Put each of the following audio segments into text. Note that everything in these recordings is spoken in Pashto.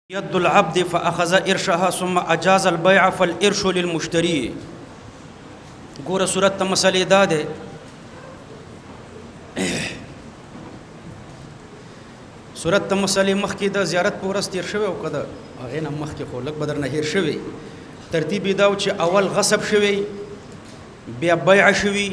يد العبد فأخذ إرشها ثم أجاز البيع فالإرش للمشتري. ګوره صورت ته مسلې دا ده صورت ته مسلې مخکې د زیارت په ورځ تیر شوی او که د هغې نه مخکې خو لږ به درنه هېر شوی ترتیب یې دا و چې اول غصب شوی بیا بیع شوي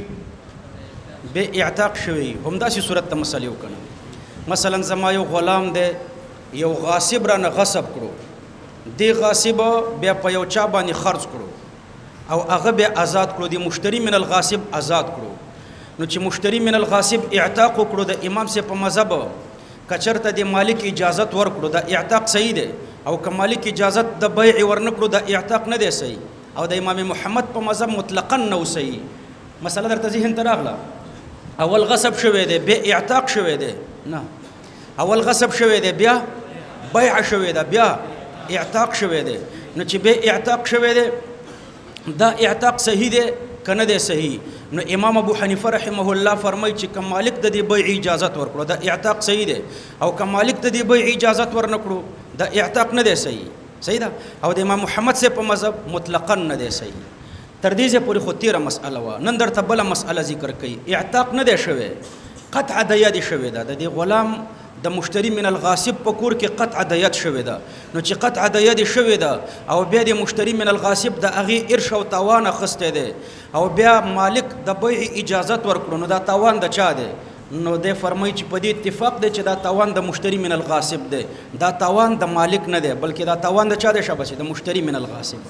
بیا اعتاق شوی همداسې صورت ته مسلې وکړه. مثلا زما یو غلام دی یو غاصب رانه غصب کړو دی غاصب بیا په یو چا باندې خرڅ کړو او هغه بیا آزاد کړو دی مشتری من الغاصب آزاد کړو. نو چې مشتری من الغاصب اعتاق وکړو د امام سے په مذهب کچرته د مالک اجازت ورکړو د اعتاق صحیح دی او که مالک اجازت د بیع ورنکړو د اعتاق نه دی صحیح او د امام محمد په مذهب مطلقا نه صحیح. مسله درته ذهن ته راغله اول غصب شوی دی بیا اعتاق شوی دی نه اول غصب شوی دی بیا بیع شوی دی بیا اعتاق شوی دی. نو چې بیا اعتاق شوی دی دا اعتاق صحیح دی که نه دی صحیح. نو امام ابو حنیفه رحمه الله فرمایي چې که مالک د دې بیع اجازت ورکړو دا اعتاق صحیح دی او که مالک د دې بیع اجازت ورنکړو دا اعتاق نه دی صحیح ده او د امام محمد سے په مذهب مطلقا نه دی صحیح. تر دې ځای پورې خو تیره مسأله وه. نن درته بله مسأله ذکر کوي. اعتاق نه دی شوی قطع د ید شوی ده د دې غلام د مشتری من الغاصب په کور کې قطع د ید شوی ده. نو چې قطع د ید شوی ده او بیا د مشتری من الغاصب د هغې ارش او تاوان اخیستی دی او بیا مالک د بیع اجازت ورکړو نو دا تاوان د چا دی؟ نو دی فرمایي چې په دې اتفاق دی چې دا تاوان د مشتری من الغاصب دی دا تاوان د مالک نه دی بلکې دا تاوان د چا دی شابسې د مشتری من الغاصب.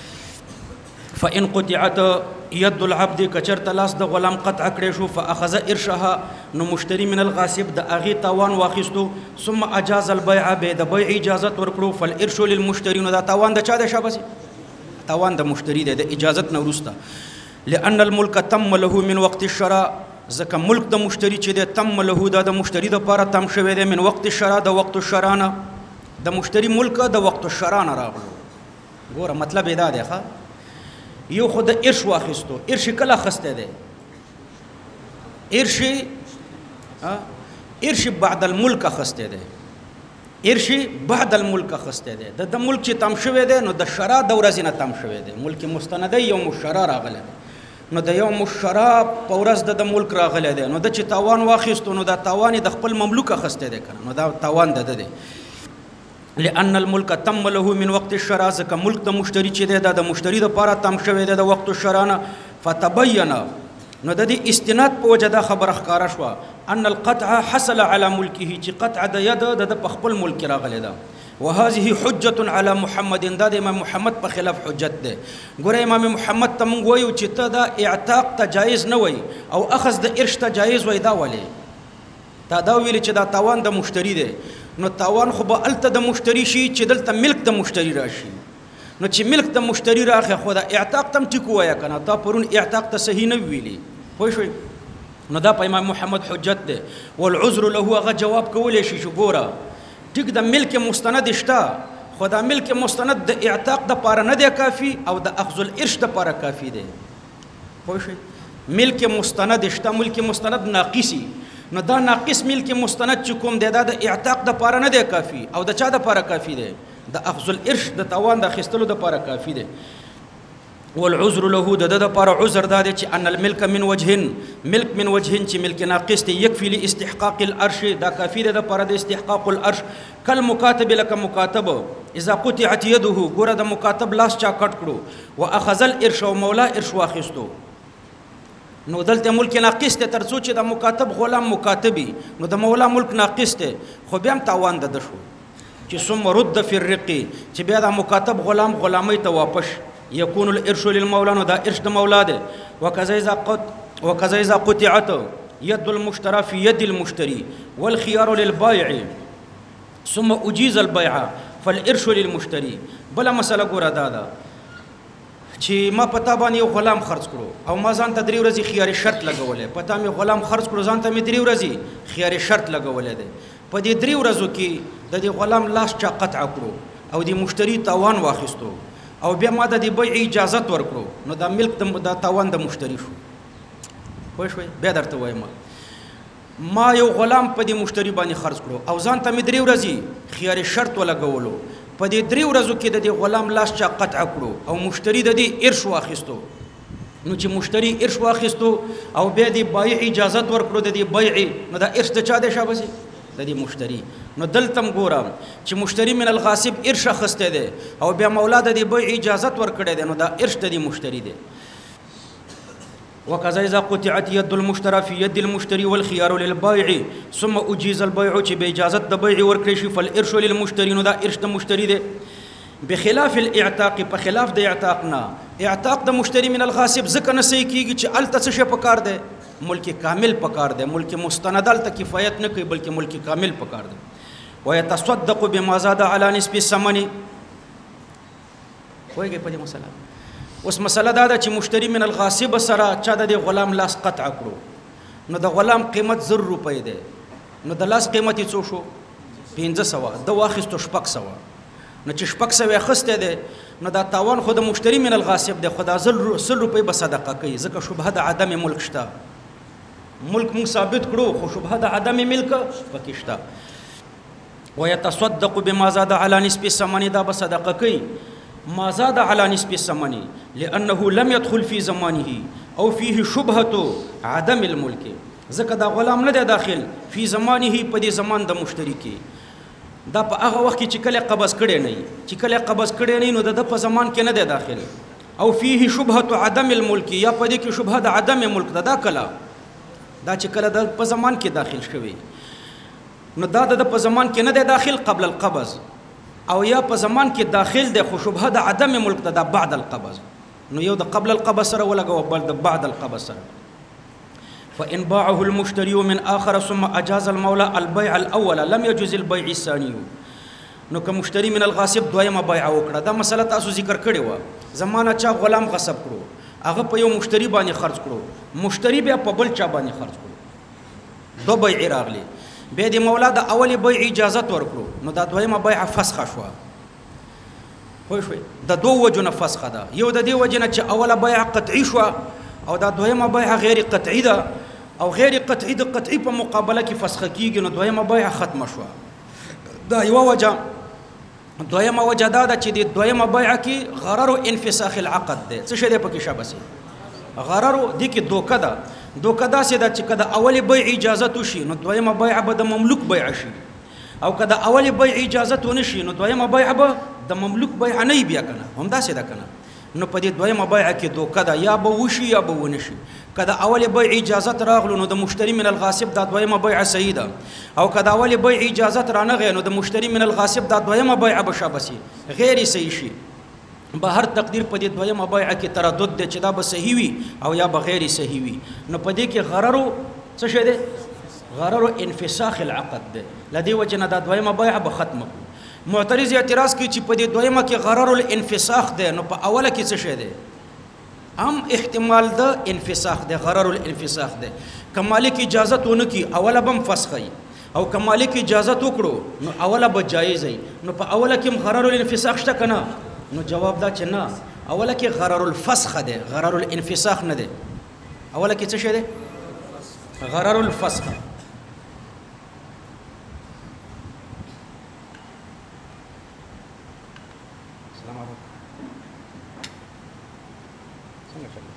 فإن قطعت يد العبد کچرته لاس د غلام قطع کړی شو فأخذ ارشها نو مشتری من الغاصب د هغې تاوان واخیستو ثم اجاز البيع بیا د بیع اجازت ورکړو فالارش للمشتري نو دا تاوان د چا دی شابسې تاوان د مشتری دی د اجازت نه وروسته. لأن الملك تم له من وقت الشراء ځکه ملک د مشتری چې دی تم له دا د مشتری دپاره تم شوی دی من وقت الشراء د وقت الشراء نه د مشتری ملک د وقت الشراء نه راغلو. ګوره مطلب یې دا دی ښه یو خو د ارش واخیستو ارش کله اخیستی دی ارش بعد الملک اخیستی دی ارش بعد الملک اخیستی دی د ملک چې تم شوی دی نو د شرا د ورځې نه تم شوی دی ملک مستندی یوم الشرا راغلی دی نو د یوم الشرا په ورځ د ملک راغلی دی نو د چې تاوان واخیستو نو دا تاوان یې د خپل مملوک اخیستی دی کنه نو دا تاوان د ده دی. لأن الملك تم له من وقت الشراء ځکه ملک د مشتری چې دی دا د مشتری دپاره تم شوی دی د وقت الشراء نه فتبین نو د دې استناد په وجه دا خبره ښکاره شوه ان القطع حصل على ملکه چې قطع د ید د په خپل ملک راغلی ده. وهذه حجة على محمد دا د امام محمد په خلاف حجت ده. ګوره امام محمد ته موږ وایو چې ته دا اعتاق ته جایز نه وایي او اخذ د ارش ته جایز وایي دا ولې دا ویلي چې دا تاوان د مشتری دی نو تاوان خو به هلته د مشتری شي چې دلته ملک د مشتری راشي. نو چې ملک د مشتری راغی خو دا اعتاق ته هم ټیک ووایه که نه تا پرون اعتاق ته صحیح نه ویلي پوه شوئ نو دا په امام محمد حجت دی. والعذر له هغه جواب کولی شي چې ګوره ټیک د ملک مستند شته خو دا ملک مستند د اعتاق دپاره نه دی کافي او د اخذ الارش دپاره کافي دی پوه شئ. ملک مستند شته ملک مستند ناقصي نو دا ناقص ملک مستند چې کوم دی دا د اعتاق دپاره نه دی کافي او د چا دپاره کافي دی د اخذ الارش د تاوان د اخیستلو دپاره کافي دی. والعذر له د ده دپاره عذر دا دی چې ان الملک من وجهن ملک من وجهن چې ملک ناقص دی یکفي لاستحقاق الارش دا کافي دی دپاره د استحقاق الارش کالمکاتب لکه مکاتب اذا قطعت یده ګوره د مکاتب لاس چا کټ کړو واخذ الارش او مولا ارش واخیستو نو دلته ملک ناقص دی تر څو چې د مکاتب غلام مکاتبي نو د مولا ملک ناقص دی خو بیا هم تاوان د ده شو چې ثم رد فی الرقی چې بیا د مکاتب غلام غلامۍ ته واپس یکون الارش للمولا نو دا ارش د مولا دی. وکذا اذا قطعت ید المشترى فی ید المشتری والخيار للبائع ثم اجیز البيع فالارش للمشتری. بله مسله ګوره دا ده چې ما پتا باندې یو غلام خرڅ کړو او ما ځان ته 3 ورځې خيار شرط لګولې پتا مې غلام خرڅ کړو ځان ته مې 3 ورځې خيار شرط لګولې ده په دې 3 ورځو کې د دې غلام لاس چا قطع کړو او د مشتری تاوان واخیستو او بیا ما د دې بیع اجازت ورکړو نو دا ملک د تاوان د مشتری شو پوه شوئ. بیا درته وایم ما یو غلام په دې مشتری باندې خرڅ کړو او ځان ته مې 3 ورځې خيار شرط ولګولو په دې 3 ورځو کې د دې غلام لاس چا قطع کړو او مشتری د دې ارش واخیستو نو چې مشتری ارش واخیستو او بیا د بایع اجازه ورکړو د دې بایع نو دا ارش د چا دی شابسي د دې مشتری نو دلتم ګورم چې مشتری من الغاصب ارش اخسته دی او بیا مولا د دې بایع اجازه ورکړي دی نو دا ارش د دې مشتری دی وكذا إذا قطعت يد المشترى في يد المشتري والخيار للبائع ثم أجيز البيع چې به اجازه د بيع ورکړي شي فالارش للمشتري نو دا ارش د مشتری دی بخلاف الاعتاق په خلاف د اعتاق نه اعتاق د مشتری من الغاصب ځکه نه صحیح کیږي چې الته څه شی پکار دی ملک کامل پکار دی ملک مستند ته کفایت نه کوي بلکې ملک کامل پکار دی ويتصدق بما زاد على نسب الثمن وایي په دې مسله اوس مسله دا ده چې مشتری من الغاصب سره چا د غلام لاس قطع کړو نو د غلام قیمت 100 روپۍ ده نو د لاس قیمت یې څو شو 1500 د واخستو 600 نو چې 600 اخسته ده نو دا تاوان خو د مشتری من الغاصب ده خدا 100 روپۍ به صدقه کوي ځکه شبهه د عدم ملک شته ملک مو ثابت کړو خو شبهه د عدم ملک پکې شته ويتصدق بما زاد على نسب الثمن دا به صدقه کوي ما زاد على نسب الثمن لأنه لم يدخل في زمانه أو فيه شبهة عدم الملك ځکه دا غلام نه دی داخل فی زمانه په دې زمان د مشتری کې دا په هغه وخت کې چې کله قبض کړي نه چې کله قبض کړي نه نو د په زمان کې نه دی داخل او فيه شبهة عدم الملك یا په دې کې شبهه د عدم ملک دا کله دا چې کله د په زمان کې داخل شوی نو دا د په زمان کې نه دی داخل قبل القبض او یا په زمان کې داخل دی خو شبهه د عدم ملک دا بعد القبض نو یو د قبل القبض سره ولګو بل د بعد القبض سره فإن باعه المشتري من آخر ثم أجاز المولى البيع الأول لم يجوز البيع الثاني نو که مشتری من الغاصب دویمه بیع وکړه دا مسله تاسو ذکر کړې و زمانہ چا غلام غصب کړو هغه په یو مشتری باندې خرج کړو مشتری بیا په بل چا باندې خرج کړو دو بیع راغلي به د مولا د اولی بیع اجازه ورکړو نو دا دویمه بیع فسخه شو خو شوي د دوه وجنه فسخه ده یو د دې وجنه چې اوله بیع قطعی شو او دا دویمه بیع غیر قطعی ده او غیر قطعی د قطعی په مقابله کې فسخه کیږي نو دویمه بیع ختم شو دا یو وجه دویمه وجه دا چې د دویمه بیع کې غرر او انفساخ العقد ده څه شی ده پکې شابسي غرر دي کې دوکه ده دوکه دا سي دا چې کله اولی بیع اجازه وشي نو دویمه بیع به د مملوک بیع شي او کله اولی بیع اجازه ونشي نو دویمه بیع به د مملوک بیع نه بیا کنه هم دا سي دا کنه نو په دې دویمه بیع کې دوکه ده یا به وشي یا به ونشي کله اولی بیع اجازه راغلو نو د مشتری من الغاصب دا دویمه بیع صحیح ده او کله اولی بیع اجازه رانغه نو د مشتری من الغاصب دا دویمه بیع به شابسي غیر صحیح شي به هر تقدیر په دې دویمه بیع کې تردد ده چې دا به صحیح وي او یا به غیر صحیح وي نو په دې کې غرر څه شه ده غرر انفساخ العقد ده لدی وجنه دا دویمه بیع به ختم معترض اعتراض کوي چې په دې دویمه کې غرر الانفساخ ده نو په اوله کې څه شه ده هم احتمال ده انفساخ ده غرر الانفساخ ده کمالک اجازه ونه کی اوله بم فسخي او کمالک اجازه وکړو نو اوله به جایز وي نو په اوله کې غرر الانفساخ شته کنه نو جواب دا چې نه اوله کې غرر الفسخ ده غرر الانفساخ نه ده اوله کې څه شه ده غرر الفسخ السلام علیکم څنګه چل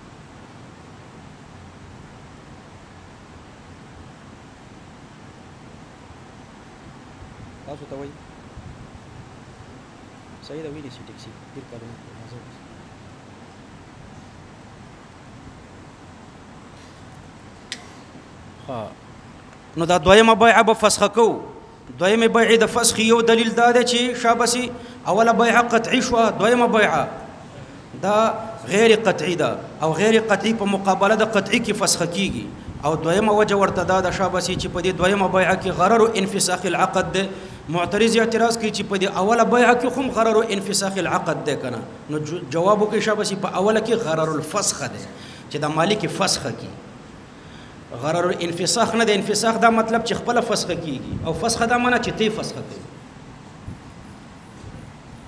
تاسو ته وایي صحیح ده ویلي شي ټیکسي ډېر کارونه نو دا دویمه بیعه به فسخه کوو دویمه بیعه د فسخ یو دلیل دا دی چې شابسي اوله بیعه قطعی شوه دویمه بیعه دا غیر قطعی ده او غیر قطعی په مقابله د قطعی کې فسخه کیږي او دویمه وجه ورته دا د شابسي چې په دې دویمه بیعه کې غرر او انفساخ العقد ده معترض اعتراض کوي چې په دې اوله بیعه کې هم غرر او انفساخ العقد ده کنه نو جواب وکړي شابسي په اوله کې غرر الفسخ ده چې د مالک فسخه کی غرر الانفساخ نه د انفساخ دا مطلب چې خپل فسخه کیږي او فسخه دا معنی چې تی فسخه کوي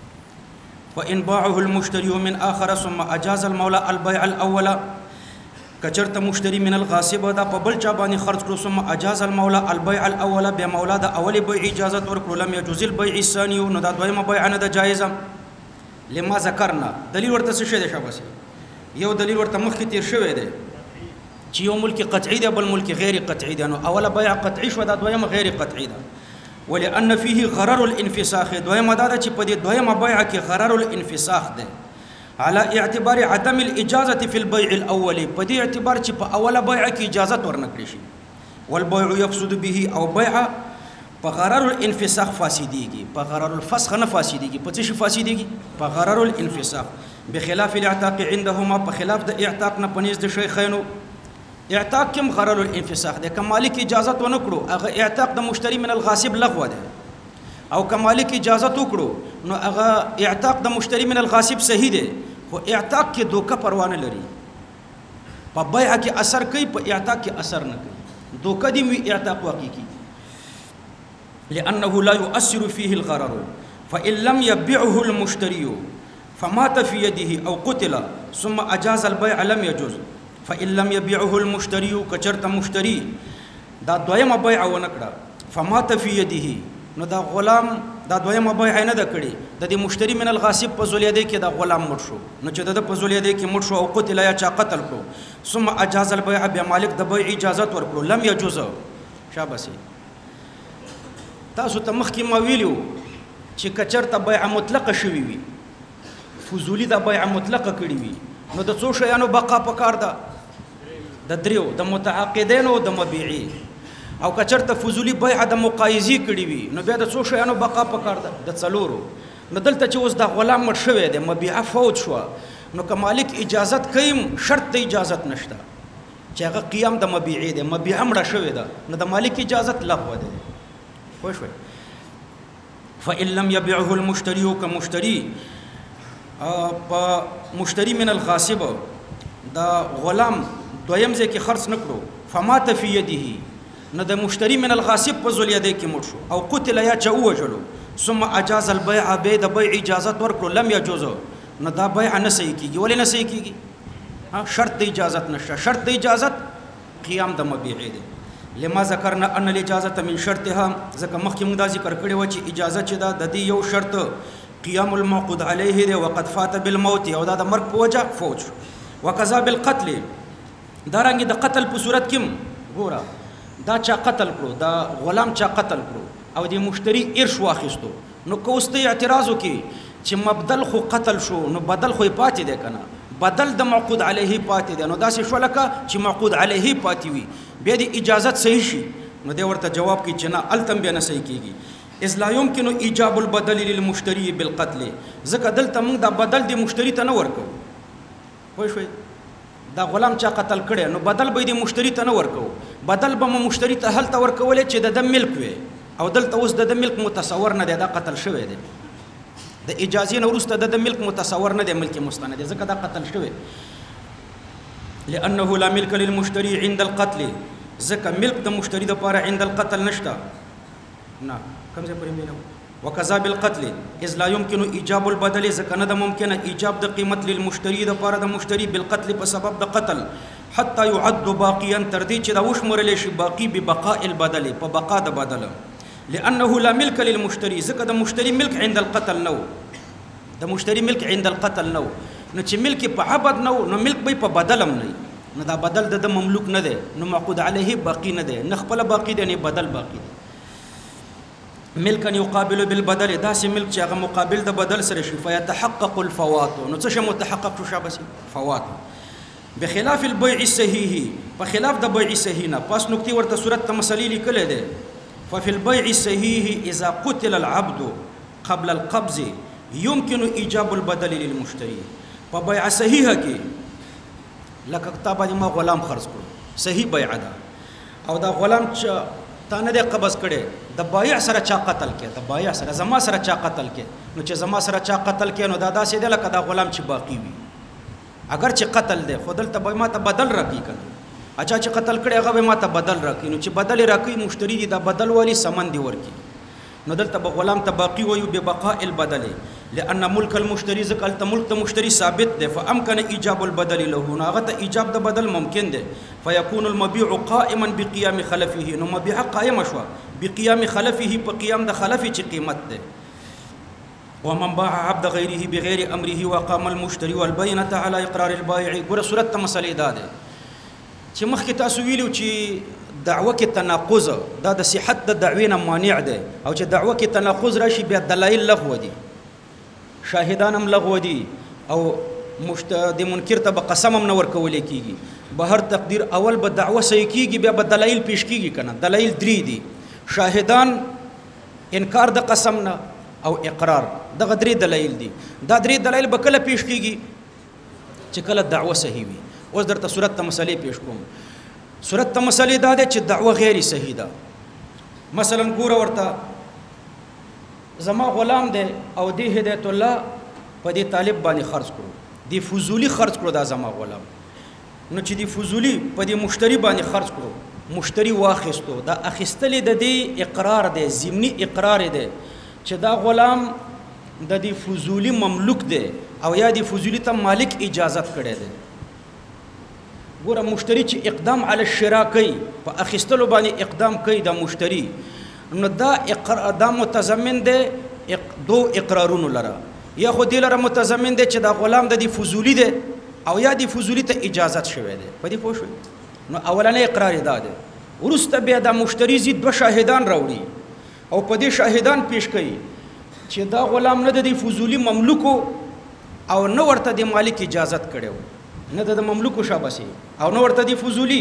وان باعه المشتري من اخر ثم اجاز المولى البيع الاول کچرته مشتری من الغاصب دا په بل چا باندې خرج کړو ثم اجاز المولى البيع الاول بیا مولا د اول بیع اجازه ورکړو لم يجوز البيع الثاني نو دا دویمه بیع نه د جایزه لما ذکرنا دلیل ورته څه شه دی شاباسي یو دلیل ورته مخکې تیر شوی دی چې یو ملک قطعي دی بل ملک غیر قطعي دی نو اوله بیع قطعي شو دا دویمه غیر قطعي ده ولأن فيه غرر الانفساخ دویمه دا چې په دې دویمه بیع کې غرر الانفساخ دی على اعتبار عدم الاجازه في البيع الاول په دې اعتبار چې په اوله بیع کې اجازه ورنکړي شي والبيع يفسد به او بیع په غرر الانفساخ فاسديږي په غرر الفسخ نه فاسديږي په څه شي فاسديږي په غرر الانفساخ بخلاف الاعتاق عندهما په خلاف د اعتاق نه پنيز د شیخینو اعتاق کوم غرر الانفساخ ده کمالک اجازه ونکړو هغه اعتاق د مشتری من الغاصب لغوه ده او کمالک اجازه وکړو نو هغه اعتاق د مشتری من الغاصب صحیح ده خو اعتاق کې دوکه پروا نه لري په بیع کې اثر کوي په اعتاق کې اثر نه کوي دوکه دی وی اعتاق واقع کی لانه لا يؤثر فيه الغرر فان لم يبيعه المشتري فمات في يده او قتل ثم اجاز البيع لم يجوز فان لم يبيعه المشتري کچرت مشتری دا دویمه بیع ونکړه فمات في يده نو دا غلام دا دویمه بیع نه د کړي د دې مشتری من الغاصب په زولیده کې دا غلام مړ شو نو چې د په زولیده کې مړ شو او قتل یا چا قتل کړو ثم اجاز البيع بیا مالک د بیع اجازه ورکړو لم يجوز شاباسي تاسو ته مخکې ما ویلو چې کچرته بیع مطلقه شوی وي فضولی دا بیع مطلقه کړی وي نو د څو شیانو بقا پکار ده د دریو د متعاقدین او د مبيعي او کچرته فضولی بیع د مقایزي کړی وي نو بیا د څو شیانو بقا پکار ده د څلورو نو دلته چې اوس د غلام مړ شوی دی مبيع فوت شو نو که مالک اجازت کيم شرط د اجازت نشته چې هغه قیام د مبيعي دی مبيع مړ شوی ده نو د مالک اجازت لغوه ده خوښ وي فإن لم يبيعه المشتري كمشتري مشتري من الغاصب دا غلام دویم ځکه خرڅ نکړو فمات في يده نو د مشتری من الغاصب په زولیده کې مړ شو او قتل یا چا وجلو ثم اجاز البيع به د بیع اجازه ورکړو لم يجوز نو دا بیع نه صحیح کیږي ولې نه صحیح کیږي شرط د اجازه نشته شرط د اجازه قیام د مبيع دی لما ذکرنا ان الاجازه من شرطها ځکه مخکې موږ دا ذکر کړی و چې اجازه چې دا د دې یو شرط قیام الموقود عليه دی وقد فات بالموت او دا د مرګ په وجه فوت وکذا بالقتل دا رنګ د قتل په صورت کې ګوره دا چا قتل کړو دا غلام چا قتل کړو او د مشتری ارش واخیستو نو کوسته اعتراض وکي چې مبدل خو قتل شو نو بدل خو پاتې دی کنه بدل د معقود علیه پاتې دی نو دا څه شو لکه چې معقود علیه پاتې وي بیا د اجازت صحیح شي نو دی ورته جواب کوي چې نه التم بیا نه صحیح کیږي اذ لا يمكن ایجاب البدل للمشتري بالقتل ځکه دلته موږ دا بدل د مشتری ته نه ورکو وای شوي دا غلام چا قتل کړي نو بدل به د مشتری ته نه ورکو بدل به مشتری ته هلته ورکول چې د ملک وي او دلته اوس د ملک متصور نه دی دا قتل شوی دی د اجازه نه ورسته د ملک متصور نه دی ملک مستند ځکه دا قتل شوی لانه لا ملك للمشتري عند القتل ځکه ملک د مشتری د لپاره عند القتل نشته نه کوم ځای پرې ملو وكذا بالقتل اذ لا يمكن ايجاب البدل ځکه نه د ممکنه ایجاب د قیمت للمشتری د لپاره د مشتری بالقتل په سبب د قتل حتى يعد باقيا تر دې چې دا وشمرل شي باقي ببقاء البدل په بقا د بدل لانه لا ملك للمشتري ځکه د مشتری ملک عند القتل نو د مشتری ملک عند القتل نو نو چې ملک په عبد نو ملک به په بدلم نه نو دا بدل د مملوک نه دی نو معقود علیه باقی نه دی نه خپل باقی دی نه بدل باقی دی ملکا يقابل بالبدل دا سي ملک چې هغه مقابل د بدل سره شي فيتحقق الفوات نو څه متحقق شو شابسي فوات بخلاف البيع الصحيح په خلاف د بيع صحیح نه پس نقطې ورته صورت ته مسلې لیکل دي ففي البيع الصحيح اذا قتل العبد قبل القبض يمكن ايجاب البدل للمشتري په بيع صحیحه کې لکه کتابه ما غلام خرڅ کړو صحیح بیع ده او دا غلام چې تا نه د قبض کړي د بایع سره چا قتل کې د بایع سره زما سره چا قتل کې نو چې زما سره چا قتل کې نو دا داسې دی لکه دا غلام چې باقی وي اگر چې قتل دی خو دلته به ما ته بدل راکړي کنه اچھا چې قتل کړي هغه به ما ته بدل راکړي نو چې بدل راکړي مشتری دی دا بدل والی سامان دی ورکی نو دلته به غلام ته باقی وي به بقاء البدل لأن ملک المشتری ځکه هلته ملک د مشتری ثابت دی فامکن ایجاب البدل له نو هغه ته ایجاب د بدل ممکن دی فیکون المبيع قائما بقیام خلفه نو مبيع قائم شوه بقیام خلفه په قیام د خلف چې قیمت دی ومن باع عبد غیره بغیر امره وقام المشتری والبینة على اقرار البائع ګوره صورت ته مسلې دا دی چې مخکې تاسو ویلو چې دعوه کې تناقض دا د صحت د دعوی نه مانع دی او چې دعوه کې تناقض راشي بیا دلایل لغو دي شاهدان هم لغو دي او د منکر ته به قسم هم نه ورکول کېږي به هر تقدیر اول به دعوه صحیح کېږي بیا به دلایل پیش کېږي که نه دلایل درې دي شاهدان انکار د قسم نه او اقرار دغه درې دلایل دي دا درې دلایل به کله پیش کېږي چې کله دعوه صحیح وي اوس درته صورت ته مسلې پیش کوم صورت ته مسلې دا ده چې دعوه غیر صحیح ده مثلا ګوره ورته زما غلام دی او دی هدایت الله په دې طالب باندې خرج کړو دی فضولی خرج کړو دا زما غلام نو چې دی فضولی په دې مشتری باندې خرج کړو مشتری واخیستو دا اخیستلې د دې اقرار دی ضمني اقرار دی چې دا غلام د دې فضولی مملوک دی او یا دی فضولی ته مالک اجازت کړی دی ګوره مشتری چې اقدام علی الشراء کوي په اخیستلو باندې اقدام کوي دا مشتری نو دا متضمن دی دو اقرارونو لره یا خو دې لره متضمن دی چې دا غلام د دې فضولی دی او یا دې فضولی ته اجازت شوی دی په دې پوه شوئ نو اولنی اقرار دا دی وروسته بیا دا مشتری زی دوه شاهدان راوړي او په دې شاهدان پیش کوي چې دا غلام نه د دې فضولی مملوکو او نه ورته د مالک اجازت کړی نه د مملوکو شاباسي او نه ورته د فضولی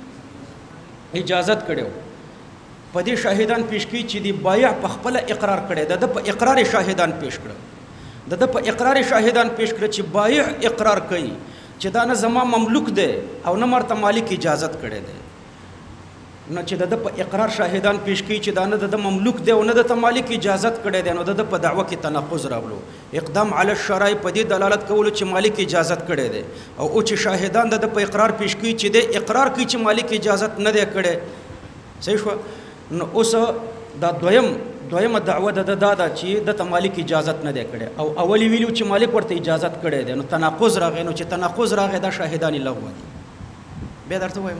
اجازت کړو په دې شاهدان پیش کی چې دی بایع په خپل اقرار کړي د په اقرار شاهدان پیش کړه د په اقرار شاهدان پیش کړ چې بایع اقرار کوي چې دا نه زما مملوک دی او نه مرته مالک اجازت کړي دی نو چې د په اقرار شاهدان پیش کی چې دا نه د مملوک دی او نه د مالک اجازت کړي دی نو د په دعوه کې تناقض راغلو اقدام علی الشرع په دې دلالت کولو چې مالک اجازت کړي دی او چې شاهدان د په اقرار پیش کی چې د اقرار کوي چې مالک اجازت نه دی کړي صحیح شو نو اوس دا دویمه دعوه د دادا چې د مالک اجازت نه دی کړي او اولی ویلو چې مالک ورته اجازت کړي دی نو تناقض راغی نو چې تناقض راغی دا شاهدان لغوه دي بیا درته وایم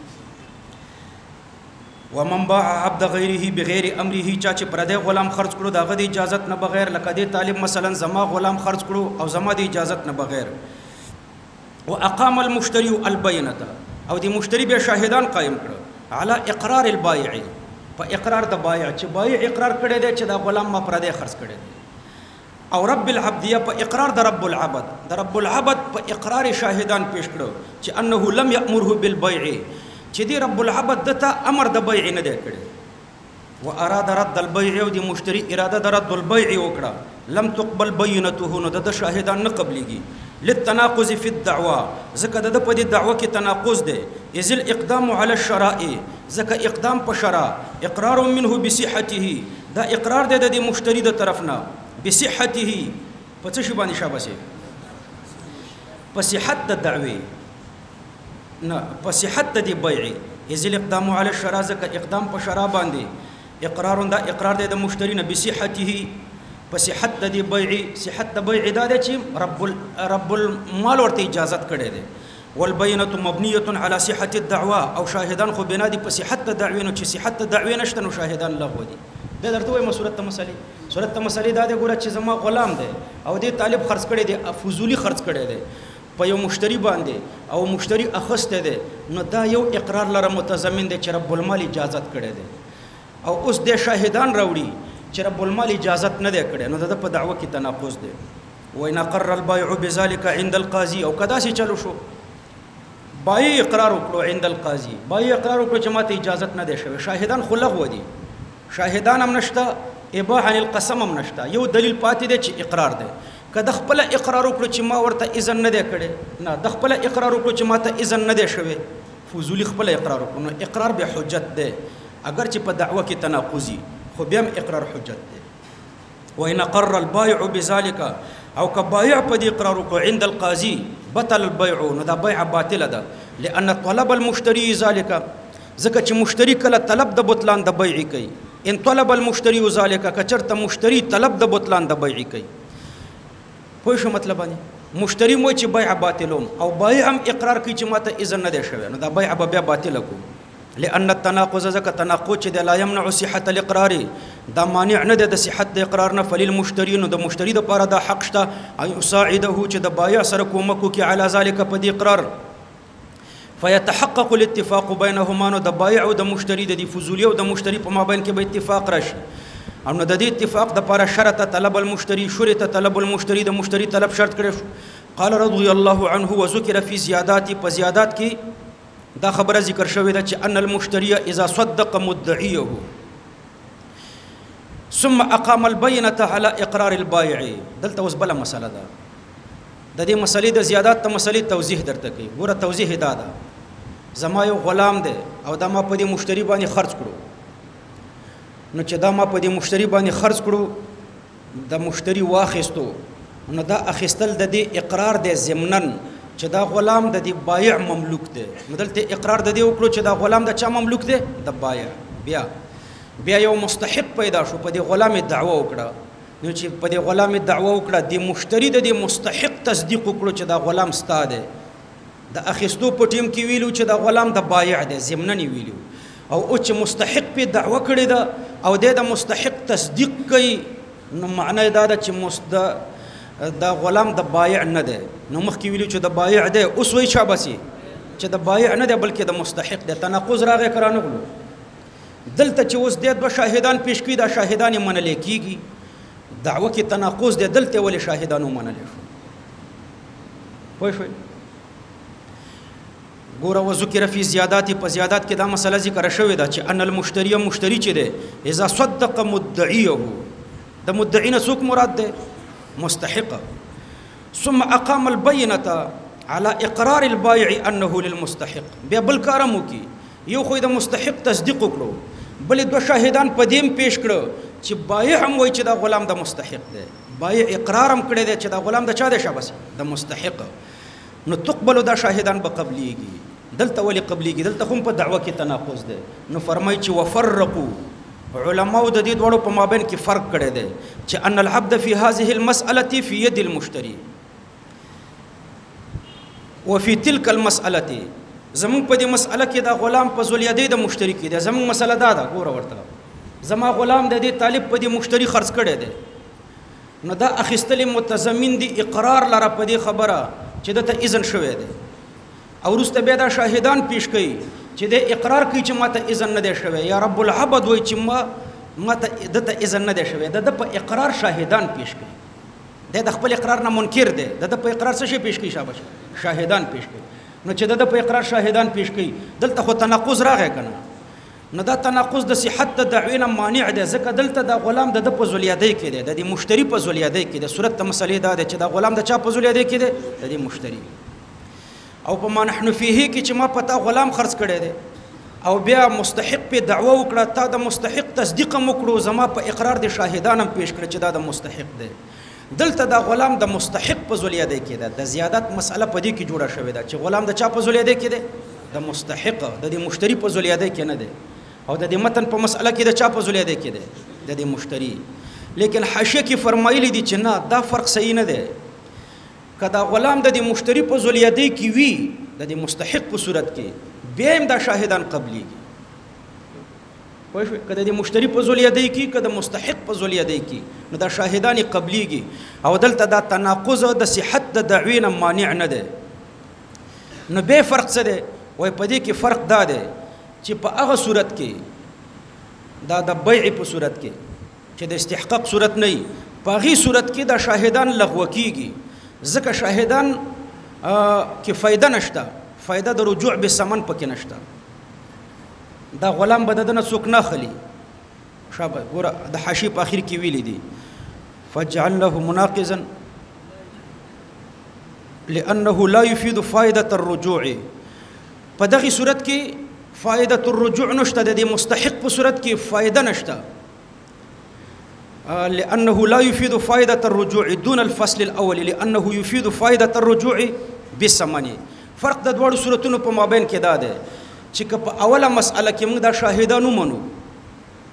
ومن باع عبد غیره بغیر امره چا چې پردې غلام خرج کړو داغه د اجازت نه بغیر لکه د طالب مثلا زما غلام خرج کړو او زما د اجازت نه بغیر واقام المشتري البينه او د مشتری به شاهدان قائم کړو على اقرار البائع په اقرار د بایع چې بایع اقرار کړی دی چې دا غلام ما پردې خرج کړی دی او رب العبد یا په اقرار د رب العبد د رب العبد په اقرار شاهدان پیش کړو چې انه لم يأمره بالبيع چې دی رب العبد دته امر د بيع نه دی کړی و اراد رد البيع او د مشتری اراده د رد البيع وکړه لم تقبل بينته نو د شاهدان نه قبليږي للتناقض في الدعوه زکه د په دې دعوه کې تناقض دی اذ الاقدام على الشراء زکه اقدام په شرع اقرار منه بصحته دا اقرار دی د مشتری د طرفنا بصحته په څه شی باندې شاباسي په صحت د دعوی نه په صحت د بیع اذ الاقدام على الشراء زکه اقدام په شرع باندې اقرار دا اقرار دی د مشتری نه بصحته په صحت د بیع صحت د بیع دا چې رب المال ورته اجازت کړي دی والبينه مبنيه على صحه الدعوه او شاهدان خو بنا دي په صحت د دعوی نو چې صحت د دعوی نشته نو شاهدان لغوه دي دا درته وایم صورت مسلې دا د ګوره چې زما غلام دی او د طالب خرج کړي دی فضولی خرج کړي دی په یو مشتری باندې او مشتری اخسته دی نو دا یو اقرار لره متضمن دی چې رب المال اجازت کړي دی او اوس د شاهدان راوړي چې رب المال اجازت نه دی کړي نو د په دعوه کې تناقض دی وإن قر البائع بذلك عند القاضي او کدا سي چلو شو بای اقرار وکړو عند القاضي بای اقرار وکړو چې ماته اجازت نه دی شوی شاهدان خو لغوه دي شاهدان هم نشته اباح عن القسم هم نشته یو دلیل پاتې دی چې اقرار دی کله خپل اقرار وکړو چې ما ورته اذن نه دی کړی نه د خپل اقرار وکړو چې ماته اذن نه دی شوی فضولی خپل اقرار وکړو نو اقرار به حجت دی اگر چې په دعوه کې تناقضي خو بیا اقرار حجت دی وإن قر البائع بذلك او کبایع په دې اقرار وکړو عند القاضي بطل البيع نو دا بيع باطل ده لأن طلب المشتري ذلك ځکه چې مشتری کله طلب د بطلان د بیع کوي ان طلب المشتري ذلك کچرته مشتری طلب د بطلان د بیع کوي پوه شو مطلب باندې مشتری مو چې بیع باطلوم او بایع هم اقرار کوي چې ماته اذن نه دی شوی نو دا بیع به بیا باطله کو لأن التناقض ذکر تناقض چې لا يمنع صحة الاقرار دا مانع نه د صحت د اقرار نه فللمشتری نو د مشتری د لپاره دا حق شته ان يساعده چې د بایع سره کومک وکړي على ذلك په دې اقرار فيتحقق الاتفاق بينهما نو د بایع او د مشتری د فضولی او د مشتری په مابین کې به اتفاق راشي او نو د دې اتفاق د لپاره شرط طلب المشتری شرط طلب المشتری د مشتری طلب شرط کړی قال رضي الله عنه وذكر في زيادات په زیادات کې دا خبره ذکر شوې ده چې ان المشتري اذا صدق مدعيه ثم اقام البينه على اقرار البائع دلته اوس بل مسله ده د دې مسلې د زیادات ته مسلې توضیح درته کوي ګوره توضیح دا ده زما یو غلام دی او دا ما په دې مشتری باندې خرج کړو نو چې دا ما په دې مشتری باندې خرج کړو د مشتری واخیستو نو دا اخیستل د دې اقرار دی ضمنن چې دا غلام د دې بایع مملوک دی مدلته اقرار د دې وکړو چې دا غلام د چا مملوک دی د بایع بیا یو مستحق پیدا شو په دې غلام دعوه وکړه نو چې په دې غلام دعوه وکړه د مشتری د دې مستحق تصدیق وکړو چې دا غلام ستا دی د اخیستو په ټیم کې ویلو چې دا غلام د بایع دی ضمنن ویلو او چې مستحق په دعوه کړی دا او د مستحق تصدیق کوي نو معنی دا ده چې دا غلام د بایع نه دی نو مخکې ویلو چې د بایع دی اوس وایي چا بسي چې د بایع نه دی بلکې د مستحق دی تناقض راغی که رانغلو دلته چې اوس دی دوه شاهدان پیش کړي دا شاهدان یې منلی کېږي دعوه کې تناقض دی دلته ولې شاهدان ومنلی شو پوه شوئ ګوره وذکر فی زیادات په زیادات کې دا مسله ذکر شوې ده چې ان المشتری مشتری چې دی اذا صدق مدعیه د مدعی نه څوک مراد دی مستحق ثم اقام البينه على اقرار البائع انه للمستحق بیا بل کارمو کی یو خو د مستحق تصدیق وکړو بل دوه شاهدان په دیم پیش کړو چې بایع هم وایي چې دا غلام د مستحق دی بایع اقرار هم کړی دی چې دا غلام د چا دی شابس د مستحق نو تقبل دا شاهدان به قبليږي دلته ولي قبليږي دلته هم په دعوه کې تناقض دی نو فرمایي چې وفرقوا علماء د دې دوړو په مابین کې فرق کړی دی چې ان العبد في هذه المساله في يد المشتري وفي تلك المساله زمون په دې مسأله کې دا غلام په ذولیدې د مشتری کې دی زمون مسله دا ده ګوره ورته زما غلام د دې طالب په دې مشتری خرڅ کړی دی نو دا اخیستل متضمن دی اقرار لره په دې خبره چې دته اذن شوی دی او وروسته بیا دا شاهدان پیش کړي چې د اقرار کوي چې ماته اذن نه دی شوی یا رب العبد وایي چې ماته دته اذن نه دی شوی د په اقرار شاهدان پیش کړي د خپل اقرار نه منکر دی د په اقرار څه شي پیش کړي شاباش شاهدان پیش کړي نو چې د په اقرار شاهدان پیش کړي دلته خو تناقض راغی کنه نو دا تناقض د صحت د دعوی نه مانع دی ځکه دلته د غلام د په ذولیدۍ کې دی د مشتری په ذولیدۍ کې د صورت ته مسلې دا ده چې د غلام د چا په ذولیدۍ کې دی د مشتری او په ما نحن فيه کې چې ما پتا غلام خرڅ کړی دی او بیا مستحق په دعوه وکړه تا د مستحق تصدیق وکړو زما په اقرار د شاهدان هم پیش کړ چې دا د مستحق دی دلته دا غلام د مستحق په ذولیدۍ کې ده د زیادت مسأله په دې کې جوړه شوې ده چې غلام د چا په ذولیدۍ کې ده د مستحق د مشتری په ذولیدۍ کې نه ده او د متن په مسأله کې د چا په ذولیدۍ کې ده د مشتری لیکن حاشیه کې فرمایلی دي چې نه دا فرق صحیح نه ده کدا غلام د مشتری په ذولیدۍ کې وی د مستحق په صورت کې بیا هم دا شاهدان قبلي پوه کده د مشتری په ذولیدۍ کې کده مستحق په ذولیدۍ کې نو دا شاهدان قبليږي او دلته دا تناقض د صحت د دعوی نه مانع نه ده نو به فرق څه ده وای په دې کې فرق دا ده چې په هغه صورت کې دا د بیع په صورت کې چې د استحقاق صورت نه په هغه صورت کې دا شاهدان لغوه کیږي ځکه شاهدان کې فائدہ نشته فائدہ د رجوع به ثمن پکې نشته دا غلام بددنه څوک نه خلی شابه ګوره د حاشیه په اخر کې ویل دي فجعل له مناقضا لانه لا يفيد فائده الرجوع په دغه صورت کې فائده الرجوع نشته د مستحق په صورت کې فائدہ نشته لانه لا يفيد فائده الرجوع دون الفصل الاول لانه يفيد فائده الرجوع بالثمن فرق د دوه صورتونو په مابین کې دا ده چې په اوله مسأله کې موږ دا شاهدانو منو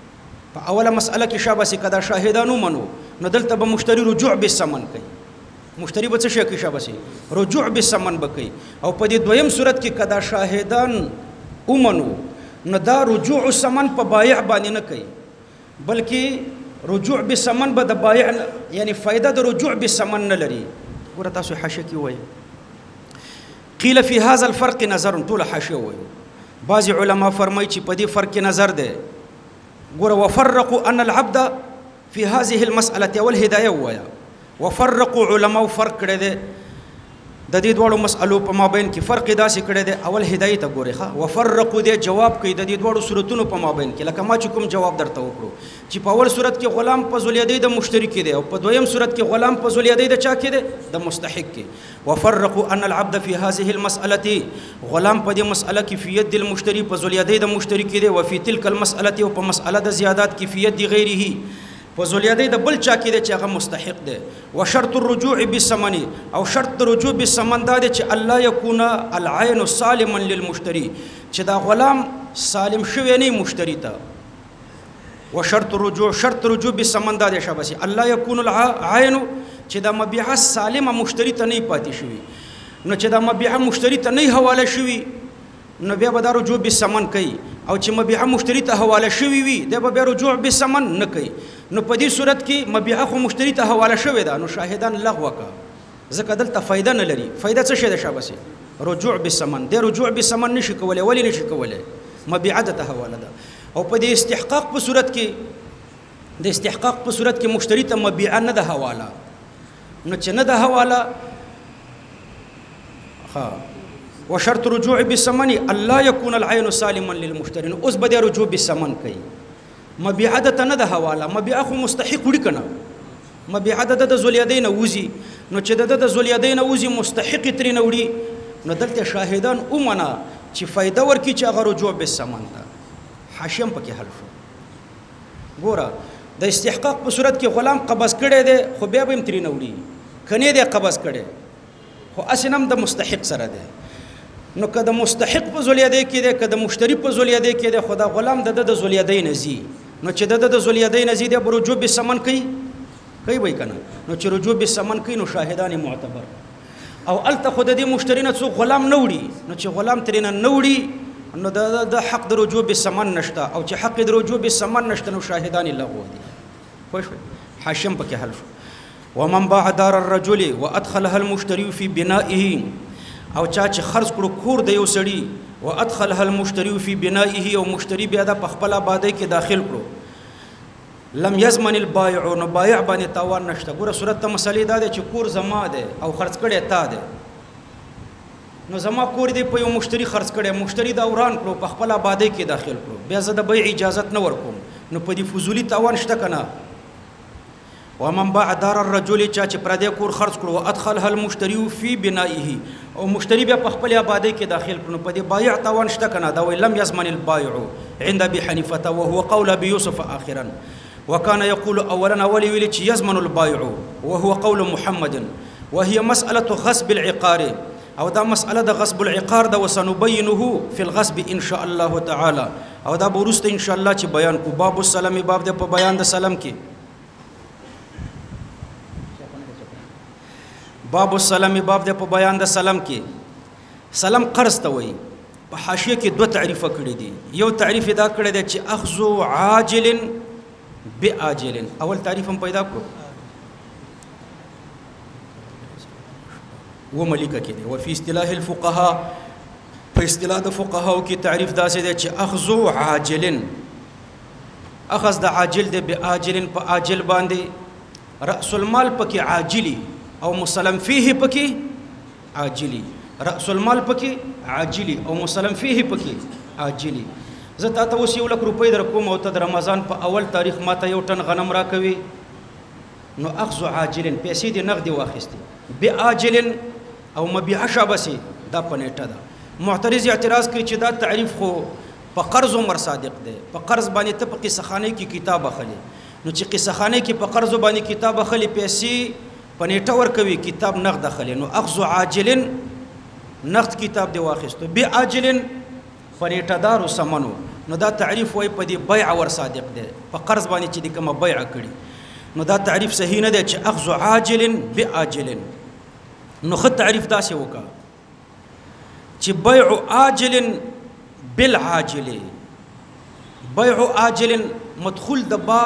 په اوله مسأله کې شابه سي کدا شاهدانو منو نو دلته به مشتری رجوع به ثمن کوي مشتری به څه شي کې شابسي رجوع بالثمن بکی او په دې دویم صورت کې کدا شاهدان اومنو نو دا رجوع الثمن په بایع باندې نه کوي بلکې رجوع بالثمن به د بایع یعنی فائدہ د رجوع بالثمن نه لري ګوره تاسو حاشیه کې وایي قیل فی هذا الفرق نظر طول حاشیه وایي بعض علما فرمایي چې په دې فرق کې نظر ده ګوره وفرقوا ان العبد في هذه المسألة والهداية ويا وفرقوا علماء فرق کړی دی د دې دوړو مسألو په مابین کې فرق داسې کړی دی اول هدایت ګوري ښه وفرقوا دې جواب کوي د دې دوړو صورتونو په مابین کې لکه ما چې کوم جواب درته وکړو چې په اول صورت کې غلام په ذولیدې د مشتری کې دی او په دویم صورت کې غلام په ذولیدې د چا کې دی د مستحق کې وفرقوا ان العبد في هذه المسألة غلام په دې مسأله کې فی ید المشتری په ذولیدې د مشتری کې دی او فی تلک المسألة او په مسأله د زیادات کې فی ید غیره په ذولیدې د بل چا کې دی چې هغه مستحق دی وشرط الرجوع بالثمن او شرط رجوع بالثمن دا دی چې الله یکون العین سالما للمشتری چې دا غلام سالم شوی نه مشتری ته وشرط رجوع شرط رجوع بالثمن دا دی شاباسي الله یکون العین چې دا مبيعه سالمه مشتری ته نه پاتې شوی نو چې دا مبيعه مشتری ته نه حواله شوی نو بیا به دا رجوع بالثمن کوي او چې مبيعه مشتری ته حواله شوی وي دا به رجوع بالثمن نه کوي نو په دې صورت کې مبيعه خو مشتری ته حواله شوی دا نو شاهدان لغوه کا ځکه دلته فائدہ نه لري فائدہ څه شي ده شاباسي رجوع بالثمن دی رجوع بالثمن نشي کولای ولی نشي کولای مبيعه ته حواله ده او په دې استحقاق په صورت کې د استحقاق په صورت کې مشتری ته مبيعه نه ده حواله نو چې نه ده حواله ها وشرط رجوع بالثمن الله يكون العين سالما للمشتري اوس بده رجوع بالثمن کوي مبيعه د نه د حواله مبيعه خو مستحق وړي کنه مبيعه د ذولیدین وزي نو چې د ذولیدین وزي مستحق تر نه وړي نو دلته شاهدان اومنه چې فائدہ ورکی چې هغه رجوع بالثمن ده حاشم پکې حل شو ګوره د استحقاق په صورت کې غلام قبض کړي دي خو بیا به تر نه وړي کني دي قبض کړي خو اسنم د مستحق سره ده نو کده مستحق په ذولیدې کې ده کده مشتری په ذولیدې کې ده خدا غلام د ذولیدې نزي نو چې د ذولیدې نزي ده رجوع بالثمن کوي وای کنه نو چې رجوع بالثمن کوي نو شاهدان معتبر او الته خود دې مشتری نه څو غلام نه وړي نو چې غلام ترینه نه وړي نو د حق د رجوع بالثمن نشته او چې حق د رجوع بالثمن نشته نو شاهدان لغوه دي خوښ حاشم پکې حل شو ومن باع دار الرجل وادخلها المشتري في بنائه او چا چې خرج کړو کور د یو سړی وادخلها المشتري في بنائه او مشتری بیا د خپل آبادی کې داخل کړو لم يزمن البائع نو بائع باندې تاوان نشته ګوره صورت ته مسلې دا ده چې کور زما ده او خرج کړي تا ده نو زما کور دی په یو مشتری خرج کړي مشتری دا وران کړو په خپل آبادی کې داخل کړو بیا زه د بیع اجازه نه ورکوم نو په دې فضولی تاوان شته کنه ومن باع دار الرجل چا چې پردې کور خرج کړو ادخلها المشتري في بنائه او مشتری بیا په خپل آبادی کې داخل کړو په دې بایع تاوان شته کنه دا وی لم يزمن البائع عند ابي حنیفه وهو قول ابي يوسف اخرا وكان يقول اولا ويلي يزمن البائع وهو قول محمد وهي مساله غصب العقار او دا مساله د غصب العقار دا وسنبينه في الغصب ان شاء الله تعالى او دا ورسته ان شاء الله چې بیان کو باب السلام باب د په بیان د سلام کې باب السلام باب د په بیان د سلام کې سلام قرض ته وایي په حاشیه کې دوه تعریفه کړی دي یو تعریف دا کړی دی چې اخذ عاجل بعاجل اول تعریف هم پیدا کړو و ملکه کې دی او په اصطلاح الفقهاء په اصطلاح د فقهاو کې تعریف داسې دی چې اخذ عاجل اخذ د عاجل دی بعاجل په عاجل باندې راس المال پکې عاجلی او مسلم فيه پکې عاجلی راس المال پکې عاجلی او مسلم فيه پکې عاجلی زه تاسو اوس 1 لک روپۍ در کوم او ته د رمضان په اول تاریخ ماته یو ټن غنم راکوي نو اخذ عاجل پیسې دې نقد واخیستي بعاجل او مبيع شابسي دا پنيټه ده معترض اعتراض کوي چې دا تعریف خو په قرض عمر صادق ده په قرض باندې ته په قصخانه کې کتاب اخلي نو چې قصخانه کې په قرض باندې کتاب اخلي پیسې پنيټه ور کوي کتاب نقد اخلي نو اخذ عاجل نقد کتاب دی واخیستو بعاجل پنيټه دارو سمنو نو دا تعریف وای په دې بيع ور صادق ده په قرض باندې چې د کومه بيع کړي نو دا تعریف صحیح نه ده چې اخذ عاجل بعاجل نو خط تعریف داسې وکړه چې بیع عاجل بالعاجل. بیع عاجل مدخول د با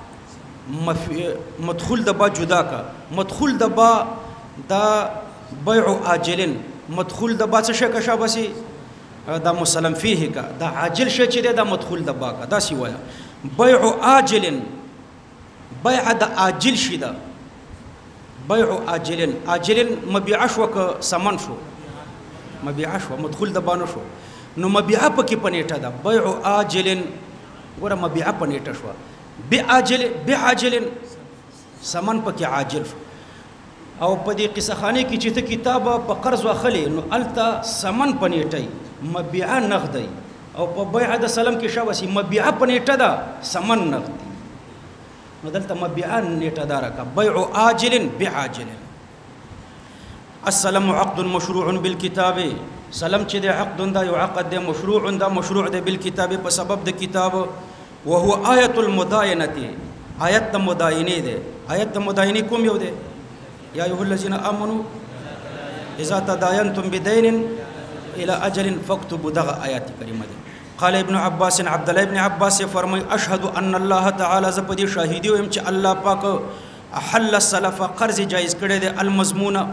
مدخول د با جدا کا، مدخول د با دا بیع عاجل، مدخول د با څه شي کا شابسي دا مسلم فيه کا، دا عاجل شي چې دا مدخول د با کا، دا سی وایا بیع عاجل، بیع د عاجل شي دا بیع عاجل، عاجل مبيع شو ک سمن شو، مبيع شو مدخول د با نه شو، نو مبيع پکې پنيټه دا بیع عاجل، ګوره مبيع پنيټه شو، بعاجل بعاجل سمن پکې عاجل شو. او په دې قصه خانه کې چې ته کتاب په قرض واخلې نو الته سمن پنيټي مبيع نغدي، او په بيع د سلام کې شابسي مبيع پنيټه دا سمن نغدي، نو دلته مبيع نیټه دار کا بيع عاجل بعاجل. السلام عقد مشروع بالكتاب، سلام چې د عقد دا یو عقد دی مشروع دا مشروع دی بالکتاب په سبب د کتاب، وهو آیت المداینه، آیت د مداینه دی. آیت د مداینه کوم یو دی؟ یا ایها الذین آمنوا اذا تداینتم بدین الى اجل فاكتبوا، دغه آیات کریمه دی. قال ابن عباس، عبد الله ابن عباس فرمای اشهد ان الله تعالی زپدی شاهدی ويم چې الله پاک احل السلف قرض جایز کړی دی، المضمونه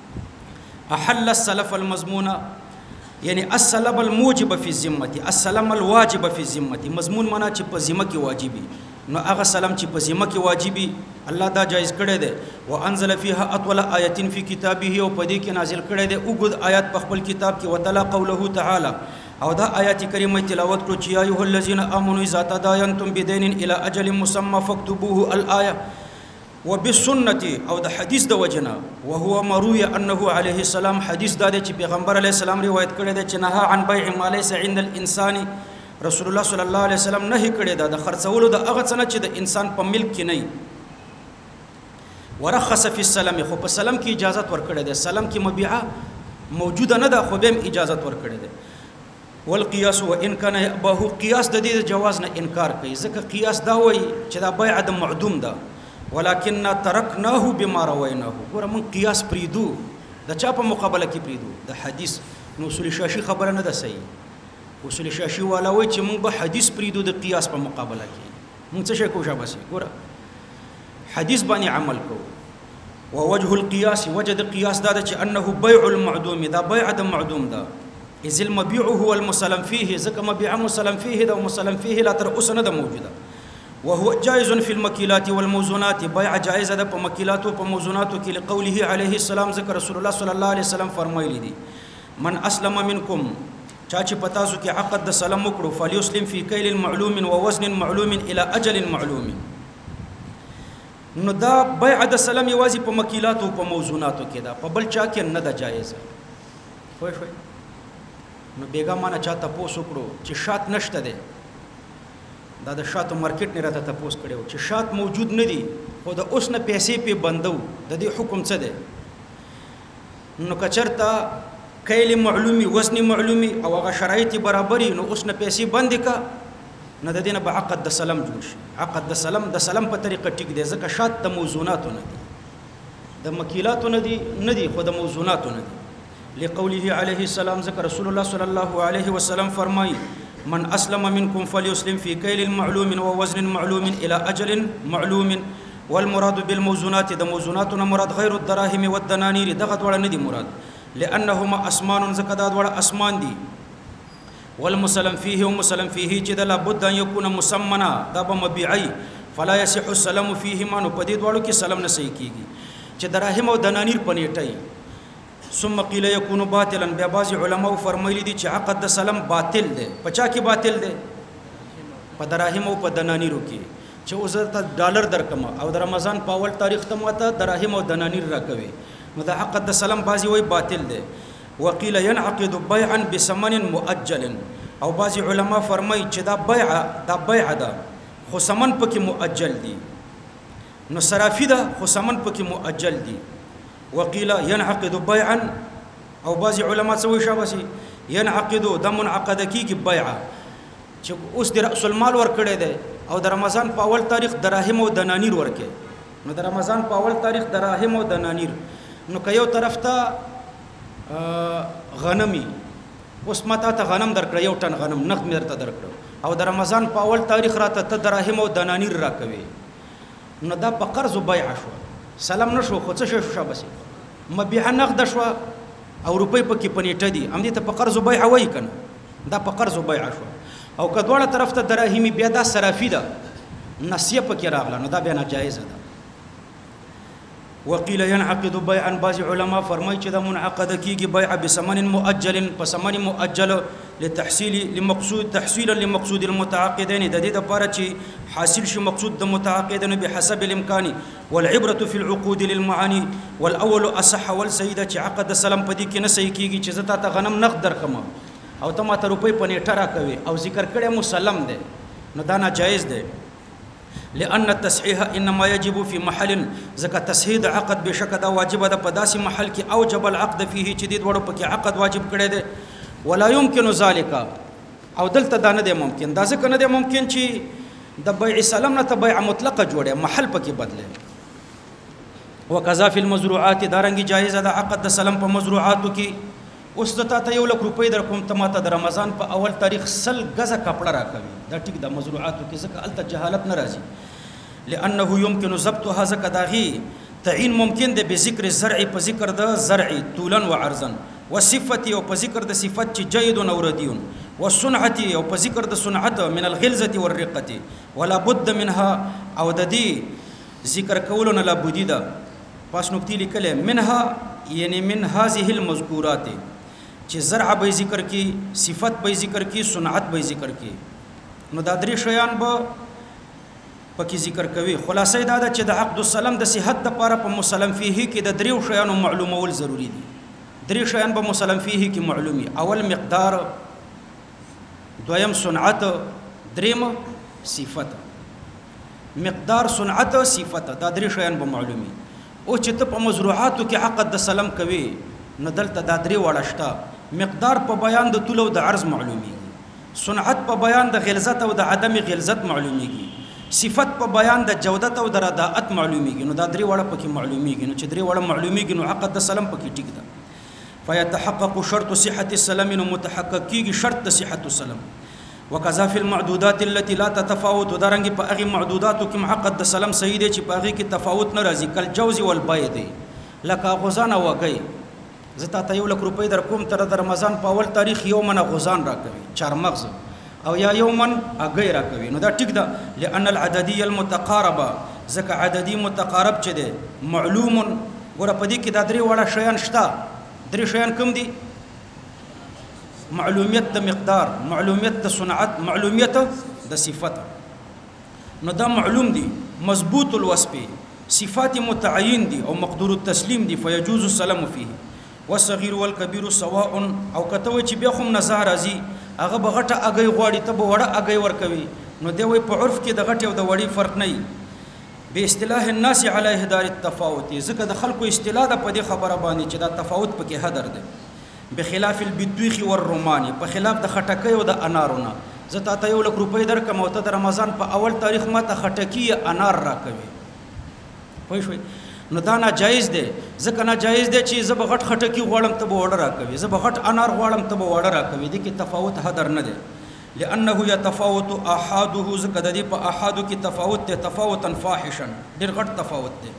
احل السلف المضمونه یعنی السلب الموجب فی الذمه، السلام الواجب فی الذمه، مضمون معنا چې په ذمه کې واجبي، نو هغه سلام چې په ذمه کې واجبي الله دا جایز کړی دی. وانزل فيها اطول آیات فی کتابه، او په دې کې نازل کړی دی وګد آیات په خپل کتاب کې، وتلا قوله تعالی، او دا آیات کریمه تلاوت کړو چې یا ایها الذین آمنوا اذا تداینتم بدین الى اجل مسمى فاكتبوه الآیه، وبالسنه او د حدیث د وجنا، وهو مروي انه عليه السلام، حدیث دا چې پیغمبر علیه السلام روایت کړی دی چې نهى عن بيع ما ليس عند الانسان، رسول الله صلی الله علیه وسلم نهي کړی دا د خرڅولو د هغه څه چې د انسان په ملک کې نه، ورخص فی السلام، خو په سلام کې اجازه ورکړی دی، سلام کې مبيعه موجوده نه ده خو به اجازه ورکړی دی. والقياس وان كان يبه، قياس د دې جواز نه انکار کوي، ځکه قياس دا وایي چې دا بيع د معدوم ده، ولكن تركناه بما رويناه، ګوره مونږ قياس پریدو د چا په مقابله کې پریدو د حدیث. نو اصول شاشي خبره نه ده صحیح، اصول شاشي والا وایي چې مونږ به حدیث پریدو د قياس په مقابله کې، مونږ څه شي کوو شاباسي، ګوره حدیث باندې عمل کوو. ووجه القياس، وجه د قياس دا چې انه بيع المعدوم، دا بيع د معدوم ده، اذ المبيع هو المسلم فيه، ځکه مبيع مسلم فيه دا مسلم فيه لا تر اوس نه ده موجوده. وهو جائز في المكيلات والموزونات، بيع جائزه ده په مکیلات او په موزونات کې، لقوله عليه السلام، ذکر رسول الله صلی الله علیه وسلم فرمایلی دي من اسلم منکم، چا چې پتا سو کې عقد د سلام وکړو، فليسلم في كيل معلوم ووزن معلوم الى اجل معلوم. نو دا بيع د سلام یوازې په مکیلات او په موزونات کې ده، په بل چا کې نه ده جایزه. خو شوي نو بیګا مانه چا تاسو کړو چې شات نشته ده، دا د شاتو مارکیټ نه راته تاسو کړو چې شات موجود نه دي، خو د اوس نه پیسې په بندو، د دې حکم څه ده؟ نو کچرتا کیل معلومي وزن معلومي او هغه شرایط برابرۍ، نو اوس نه پیسې بند کا، نه د دینه به عقد د سلام جوړ شي. عقد د سلام په طریقه ټیک دی، ځکه شات د موزوناتو نه دي، د مکیلاتو نه دي خو د موزوناتو نه دي. لقوله عليه السلام، ذکر رسول الله صلی الله علیه وسلم فرمای من اسلم منکم فليسلم في كيل معلوم ووزن معلوم الى اجل معلوم. والمراد بالموزونات، د موزوناتنا مراد غیر الدراهم والدنانير، دغه ډول نه دي مراد، لانهما اسمان، ځکه دا ډول اسمان دي. والمسلم فيه ومسلم فيه چې د لابد ان يكون مسمنا، دا به مبيعي، فلا يصح السلام فيهما، نو په دې ډول کې سلام نه صحیح کیږي چې دراهم او دنانير پنيټي. ثم قيل يكون باطلا، بیا بعض علماء فرمایلی دي چې عقد د سلام باطل دی. پچا کې باطل دی؟ په دراهم او په دنانیرو کې، چې اوس ته ډالر درکم او د رمضان په اول تاریخ ته ماته دراهم او دنانیر راکوي، نو د عقد د سلام بعضی وای باطل دی. وقيل ينعقد بيعا بثمن مؤجل، او بعض علماء فرمای چې دا بیع ده خو ثمن پکې مؤجل دي، نو صرافي ده خو ثمن پکې مؤجل دي. وقيل ينعقد بيعا، او بعض علماء سوي شابسي ينعقد د منعقد کیږي بیعه، چې اوس د رأس المال ور کړی دی او د رمضان په اول تاریخ دراهم او دنانیر ورکې، نو د رمضان په اول تاریخ دراهم او دنانیر، نو که یو طرف ته غنمي اوس ما ته غنم درکړه یو ټن غنم نقد مې درته درکړه او د رمضان په اول تاریخ راته ته دراهم او دنانیر راکوي نو دا په قرض و بیع شو سلام نشو خو څه شو شابسي مبيعه نقد شو او روپۍ پکې پنيټه دي هم دې ته په قرض و بیع وای کنه دا په قرض و بیع شو او کدوړه طرف ته دراهمي بیا دا صرافي ده نسیه پکې راغله نو دا بیا ناجایز ده وقيل ينعقد بيعا بعض علماء فرمای چې دا منعقد کیږي بيع بثمن مؤجل بثمن مؤجل تحصيلا لمقصود المتعاقدين د دې لپاره چې حاصل شي مقصود د متعاقدين بحسب الامكان والعبره في العقود للمعاني والاول اصح والسيده چې عقد السلام په دې کې نه صحیح کیږي چې زتا ته غنم نقد درکم او ته ماته روپۍ پنيټه راکوي او ذکر کړه مسلم ده نو دا ناجایز ده لأن التصحيح إنما يجب في محل زكاة تصحيح عقد بشك دا واجب دا پداسي محل کی اوجب العقد فيه جديد وړو پکې عقد واجب کړي دي ولا يمكن ذلك او دلته دا نه دی ممکن دا ځکه نه دی ممکن چې د بيع سلام نه ته بيع مطلقه جوړه محل پکې بدله وکذا في المزروعات دارنګي جایز ده عقد د سلام په مزروعاتو کې اوس د تا ته 1 لک روپۍ در کوم ته ماته د رمضان په اول تاریخ سل غزه کپڑا راکوي دا ټیک د مزروعاتو کې ځکه الته جهالت ناراضي لانه يمكن ضبطها ځکه داغي تعین ممکن ده بذکر الزرع په ذکر د زرع طولا وعرضا وصفه او په ذکر د صفت چې جيد او ردي والصنعه او په ذکر د صنعت من الغلظه والرقه ولا بد منها او د دې ذکر کولونه لا بودی ده پاس نقطې لیکل منها یعنی من هذه المذکورات چې زرع به ذکر کی صفت به ذکر کی صنعت به ذکر کی نو دا درې شیان به پکې ذکر کوي خلاصې دا ده چې د عقد السلام د صحت لپاره په مسلم فيه کې د درې شیانو معلومول ضروری دي درې شیان به مسلم فيه کې معلومي اول مقدار دویم صنعت دریم صفت مقدار صنعت صفت دا درې شیان به معلومي او چې ته په مزروعاتو کې عقد د سلام کوي نو دلته دا درې وړشتا مقدار په بیان د طول او د عرض معلومیږي صنعت په بیان د غلظت او د عدم غلظت معلومیږي صفت په بیان د جودت او د رداءت معلومیږي نو دا درې وړه پکې معلومیږي نو چې درې وړه معلومیږي نو عقد د سلام پکې ټیک ده فيتحقق شرط صحه السلام نو متحقق کیږي شرط د صحه السلام وکذا فی المعدودات التي لا تتفاوت درنګ په هغه معدوداتو کې عقد د سلام صحیح دی چې په هغه کې تفاوت نه راځي کل جوز والبيض لکه غزان او وګي زتا ته 1 لک روپۍ در کوم تر د رمضان په اول تاریخ یو من غزان راکوي چار مغز او یا یومن اگې راکوي نو دا ټیک ده لأن العدديه المتقاربه ځکه عددي متقارب چي دي معلوم ګور په دې کې دا درې وړه شیان شته درې شیان کوم دي معلومیت د مقدار معلومیت د صنعت معلومیت د صفت نو دا معلوم دي مضبوط الوصف صفات متعین دي او مقدور التسلیم دي فيجوز السلام فيه والصغير والكبير سواء او کته چې بیا هم نظر راځي هغه بغټه اگې غواړي ته وړه اگې ورکوي نو دی وي په عرف کې د غټ او د وړي فرق نه به اصطلاح الناس علی هدار التفاوت ځکه د خلکو اصطلاح د په دې خبره باندې چې دا تفاوت پکې حدر ده بخلاف البدوخ والرمان په خلاف د خټکۍ او د انارونه زته ته 1 لک روپۍ درکم او ته د رمضان په اول تاریخ ماته خټکی انار راکوي پوه شئ نو دا ناجایز دی ځکه ناجایز دی چې زه به غټ خټکی غواړم ته به وړه راکوي زه به غټ انار غواړم ته به وړه راکوي دي کې تفاوت حدر نه دی لانه يتفاوت احاده ځکه د دې په احادو کې تفاوت دی تفاوتا فاحشا ډېر غټ تفاوت دی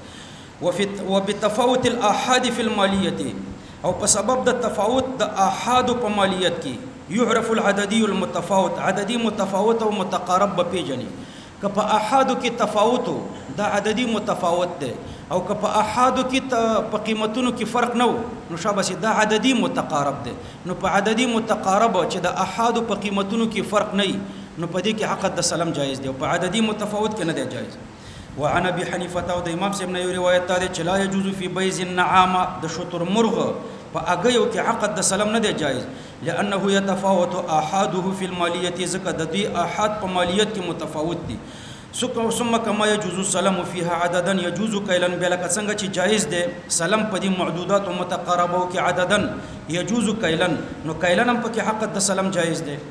وبتفاوت الاحاد في الماليه او په سبب د تفاوت د احاد په مالیت کې يعرف العددي المتفاوت عددي متفاوت او متقارب به پیژني که په احادو کې تفاوت دا عددي متفاوت دی او که په احادو کې په قیمتونو کې فرق نه نو شابه دا عددي متقارب دی نو په عددي متقارب چې د احادو په قیمتونو کې فرق نه نو په دې کې عقد د سلام جایز دی او په عددي متفاوت کې نه دی جایز وعن ابي حنيفه او د امام صاحب نه یو روایت ده چې لا يجوز في بيز النعامه د شتر مرغ په اگيو کې عقد د سلام نه دی جایز لانه يتفاوت احاده في الماليه ذکر د دې احاد په مالیت کې متفاوت دي ثم كما يجوز السلام فيها عددا يجوز كيلا بلک څنګه چې جایز دی سلام په دې معدودات او متقاربو کې عددا يجوز كيلا نو كيلا هم په کې عقد د سلام جایز دی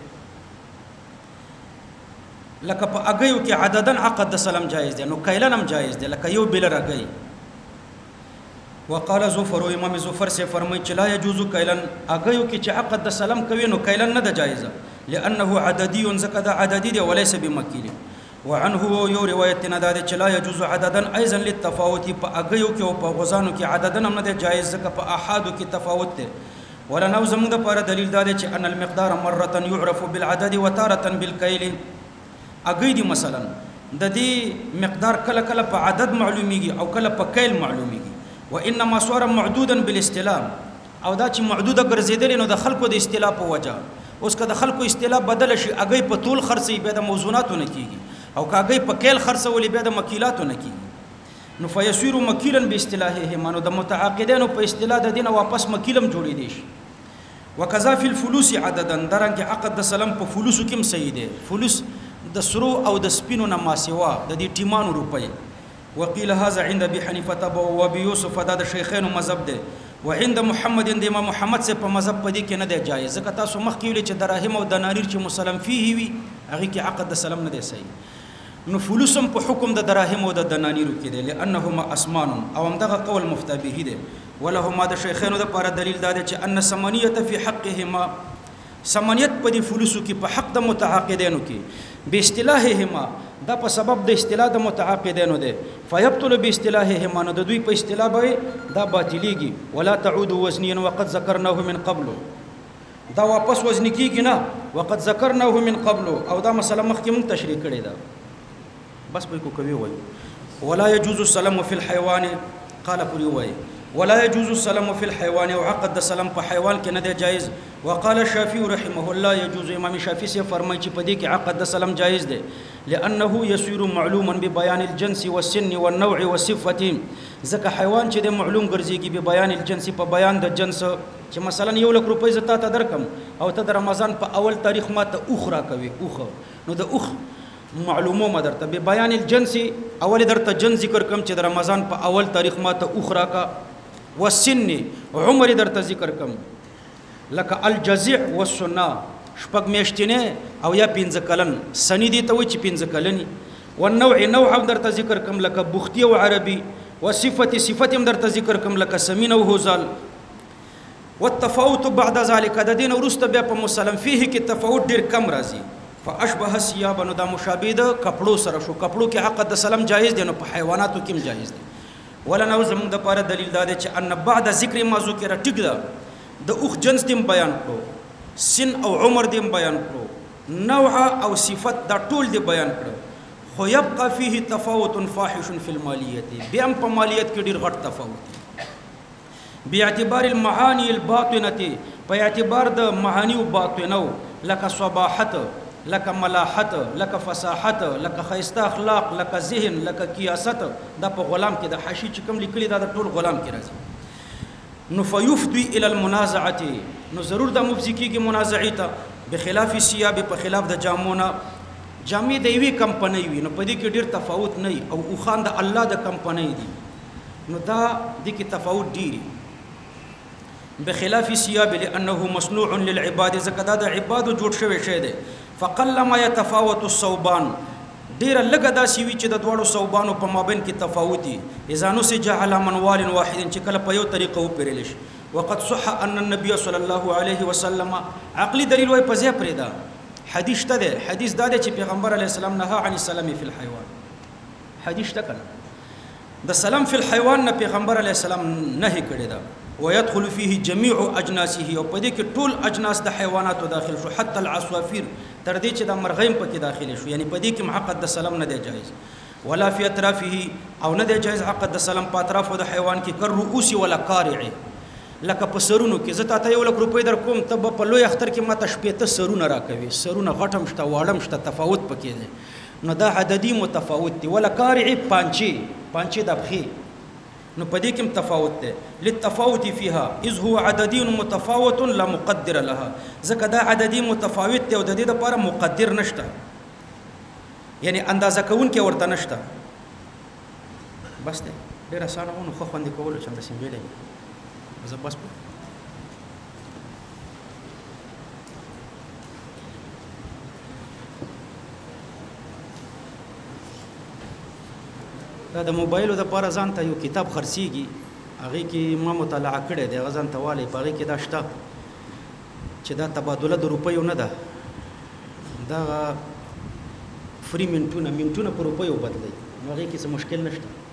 لکه په اگيو کې عددا عقد د سلام جایز دی نو كيلا هم جایز دی لکه یو بل راګي وقال زفر امام زفر سے فرمای چې لا يجوز کیلن اگیو کې چې عقد د سلام کوي نو کیلن نه د جایزه لانه عددي زکه د عددي دی وليس بمکیل وعنه یو روایت نه ده چې لا يجوز عددا ايضا للتفاوت په اگیو کې او په غزانو کې عددن هم نه دی جایز ځکه په احادو کې تفاوت دی ولا نو زموږ لپاره دلیل دا دی چې ان المقدار مره يعرف بالعدد وتاره بالكيل اگی دی مثلا د دې مقدار کله کله په عدد معلومیږي او کله په کیل معلومیږي وانما صار معدودا بالاستلام او دا چې معدوده ګرځیدل نو د خلکو د استلا په وجه اوس که د خلکو استلا بدل شي اگی په طول خرڅي به د موزوناتو نه کیږي او کاګی په کیل خرڅولې به د مکیلاتو نه کیږي نو فیصير مکیلا باصطلاحه مانو د متعاقدینو په اصطلاح د دینه واپس مکیلم جوړی دی وکذا فی الفلوس عددا درنګ عقد د سلام په فلوسو کې سید دی فلوس د سرو او د سپینو نه ما سوا د دې ټیمانو روپۍ وقيل هذا عند ابي حنيفه وابي يوسف د شیخین مذهب دی وعند محمد د امام محمد سے په مذهب پدې کې نه دی جایز ځکه تاسو مخ کې ویل چې دراهم او دنانیر چې مسلم فيه وي هغه کې عقد د سلام نه دی صحیح نو فلوسم په حکم د دراهم او د دنانیرو کې دی لانهما اسمان او همدغه قول مفتى به دی ولهما د شیخینو د لپاره دلیل دی چې ان ثمانیه فی حقهما ثمانیت په دې فلوسو کې په حق د متعاقدینو کې به اصطلاحهما دا په سبب د اصطلاح د متعاقدینو ده فیبطل باصطلاحهما نو د دوی په اصطلاح به دا باطلیږي ولا تعود وزنيا وقد ذكرناه من قبل دا واپس وزن کیږي نه وقد ذكرناه من قبل او دا مسله مخکې مونږ تشریح کړې ده بس به کو کوي وای ولا يجوز السلام في الحيوان قال پوری وای ولا يجوز السلام في الحيوان وعقد السلام په حیوان کې نه دی جایز وقال الشافعي رحمه الله يجوز امام شافعي سے فرمایي چې په دې کې عقد السلام جایز دی لانه يصير معلوما ببيان الجنس والسن والنوع والصفه ځکه حیوان چې د معلوم ګرځيږي به بیان الجنس په بیان د جنس چې مثلا 1 لک روپۍ زتا ته درکم او ته د رمضان په اول تاریخ ما ته اوخرا کوي اوخه نو د اوخ معلومه مدرته به بیان الجنس اول درته جن ذکر کم چې د رمضان په اول تاریخ ما ته اوخرا کا والسن عمر درته ذکر کم لکه الجزع والسنا شپږ میاشتنه او یا 15 کلن سنی دي ته و چې 15 کلنی والنوع نوع هم درته ذکر کم لکه بوختی او عربي وصفه صفت هم درته ذکر کم لکه سمین او هوزال والتفاوت بعد ذلك د دین ورسته بیا په مسلم فيه کې تفاوت ډیر کم راځي فاشبه الثياب نو دا مشابه د کپړو سره شو کپړو کې عقد د سلام جایز دی نو په حیواناتو کې هم جایز دی ولا نو زموږ د لپاره دلیل دا دی چې ان بعد ذکر ما ذکر ټیک ده د اوخ جنس دیم بیان کړو سن او عمر دیم بیان کړو نوع او صفت دا ټول دی بیان کړو خو يبقى فيه تفاوت فاحش في الماليه بیا په مالیت کې ډیر غټ تفاوت دی باعتبار المعاني الباطنه په اعتبار د معانی او باطنو لکه صباحت لکه ملاحت لکه فصاحت لکه خیسته اخلاق لکه ذهن لکه کیاست دا په غلام کې د حاشی چې کوم لیکلي دا د ټول غلام کې راځي نو فیفضي الى المنازعه نو ضرور د مفزي کېږي منازعه ته بخلاف الثياب په خلاف د جامونه جامې د یوې کمپنۍ وي نو په دې کې ډیر تفاوت نه او خان د الله د کمپنۍ دي نو دا د کې تفاوت ډیری بخلاف الثياب لانه مصنوع للعباد زکه دا د عبادو جوړ شوی شی دی فقل ما يتفاوت الصوبان ډیر لګه دا سی وی چې د دوړو صوبانو په مابین کې تفاوتي اذا نو سي جعل منوال واحد چې کله په یو طریقه و پیرل شي وقد صح ان النبي صلى الله عليه وسلم عقلي دلیل وای په ځای پرېدا حدیث ته ده حدیث دا ده چې پیغمبر علی السلام نه عن السلام فی الحيوان حدیث ته کړه د سلام فی الحيوان نه پیغمبر علی السلام نه کړی دا ويدخل فيه جميع اجناسه او په دې کې ټول اجناس د حیوانات داخل شو حتی العصافیر تر دې چې د مرغیم پکې داخل شو یعنی په دې کې عقد د سلام نه دی جایز ولا فی اطرافه او نه دی جایز عقد د سلام په اطراف د حیوان کې کر رؤوس ولا قارع لکه په سرونو کې زه ته 1 لک روپۍ در کوم ته په لوی اختر کې ماته شپېته سرونه راکوي سرونه غټم شته واړم شته تفاوت پکې دی نو دا عددي متفاوت دی ولا قارع پانچې د بخي نو پدې کې تفاوت ده للتفاوت فيها اذ هو عددي متفاوت لا مقدر لها ځکه دا عددي متفاوت دی او د دې لپاره مقدر نشته یعنی اندازه کون کې ورته نشته بس ده ډیر اسانه ونه خو خوندې کول چې د سیمبلې زه بس دا د موبایل د لپاره ځان ته یو کتاب خرڅيږي هغې کې ما مطالعه کړی دی هغه ځان ته والی په هغې کې دا شته چې دا تبادله د روپیو نه ده دغه فري منټونه په روپیو بدلوي نو هغې کې څه مشکل نشته